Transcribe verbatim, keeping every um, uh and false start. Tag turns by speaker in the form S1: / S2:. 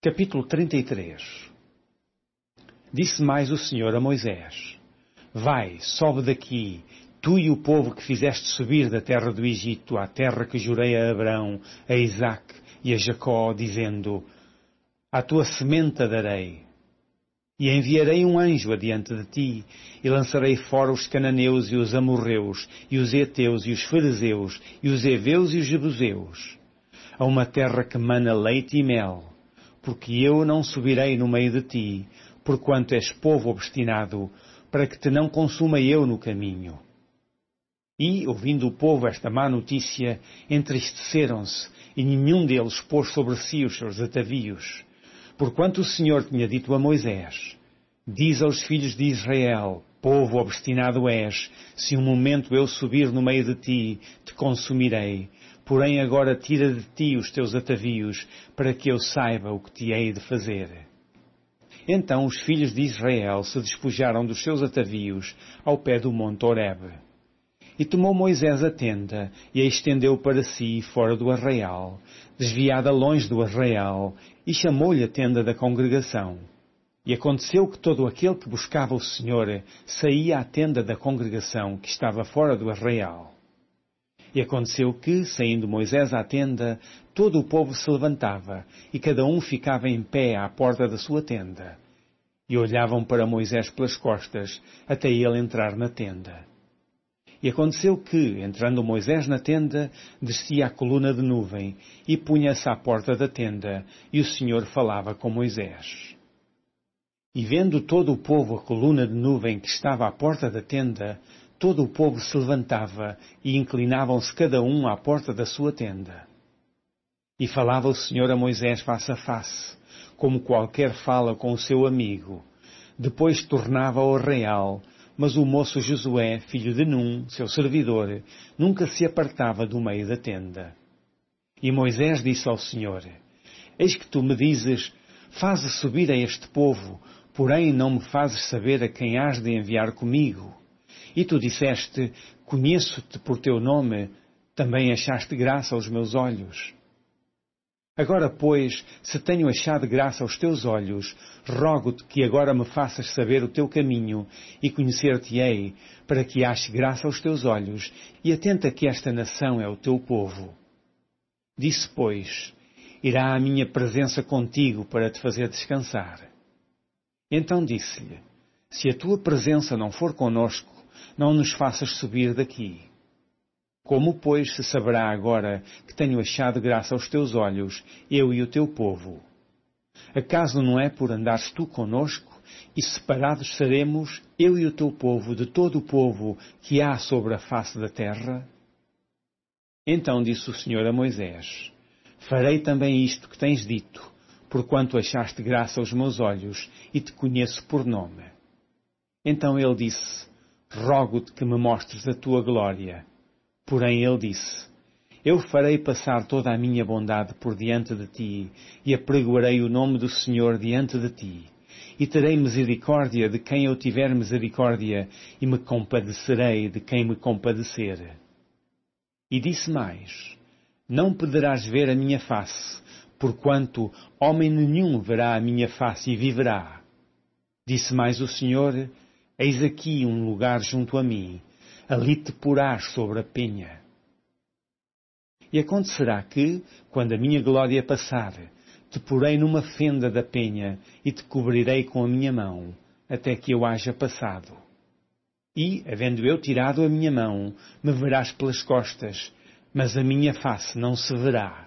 S1: Capítulo trinta e três. Disse mais o Senhor a Moisés: Vai, sobe daqui, tu e o povo que fizeste subir da terra do Egito à terra que jurei a Abraão, a Isaque e a Jacó, dizendo: À tua semente darei. E enviarei um anjo adiante de ti, e lançarei fora os cananeus e os amorreus, e os heteus e os ferezeus, e os heveus e os jebuseus, a uma terra que mana leite e mel, porque eu não subirei no meio de ti, porquanto és povo obstinado, para que te não consuma eu no caminho. E, ouvindo o povo esta má notícia, entristeceram-se, e nenhum deles pôs sobre si os seus atavios. Porquanto o Senhor tinha dito a Moisés: Diz aos filhos de Israel: Povo obstinado és, se um momento eu subir no meio de ti, te consumirei. Porém agora tira de ti os teus atavios, para que eu saiba o que te hei de fazer. Então os filhos de Israel se despojaram dos seus atavios ao pé do monte Horebe. E tomou Moisés a tenda, e a estendeu para si fora do arraial, desviada longe do arraial, e chamou-lhe a tenda da congregação. E aconteceu que todo aquele que buscava o Senhor saía à tenda da congregação que estava fora do arraial. E aconteceu que, saindo Moisés à tenda, todo o povo se levantava, e cada um ficava em pé à porta da sua tenda. E olhavam para Moisés pelas costas, até ele entrar na tenda. E aconteceu que, entrando Moisés na tenda, descia a coluna de nuvem, e punha-se à porta da tenda, e o Senhor falava com Moisés. E vendo todo o povo a coluna de nuvem que estava à porta da tenda, todo o povo se levantava, e inclinavam-se cada um à porta da sua tenda. E falava o Senhor a Moisés face a face, como qualquer fala com o seu amigo. Depois tornava ao arraial, mas o moço Josué, filho de Num, seu servidor, nunca se apartava do meio da tenda. E Moisés disse ao Senhor: Eis que tu me dizes: Faze subir a este povo, porém não me fazes saber a quem hás de enviar comigo. E tu disseste: Conheço-te por teu nome, também achaste graça aos meus olhos. Agora, pois, se tenho achado graça aos teus olhos, rogo-te que agora me faças saber o teu caminho, e conhecer-te-ei, para que ache graça aos teus olhos, e atenta que esta nação é o teu povo. Disse, pois: Irá a minha presença contigo para te fazer descansar. Então disse-lhe: Se a tua presença não for conosco, não nos faças subir daqui. Como, pois, se saberá agora que tenho achado graça aos teus olhos, eu e o teu povo? Acaso não é por andares tu conosco, e separados seremos, eu e o teu povo, de todo o povo que há sobre a face da terra? Então disse o Senhor a Moisés: Farei também isto que tens dito, porquanto achaste graça aos meus olhos, e te conheço por nome. Então ele disse: Rogo-te que me mostres a tua glória. Porém ele disse: Eu farei passar toda a minha bondade por diante de ti, e apregoarei o nome do Senhor diante de ti. E terei misericórdia de quem eu tiver misericórdia, e me compadecerei de quem me compadecer. E disse mais: Não poderás ver a minha face, porquanto homem nenhum verá a minha face e viverá. Disse mais o Senhor: Eis aqui um lugar junto a mim, ali te porás sobre a penha. E acontecerá que, quando a minha glória passar, te porei numa fenda da penha e te cobrirei com a minha mão, até que eu haja passado. E, havendo eu tirado a minha mão, me verás pelas costas, mas a minha face não se verá.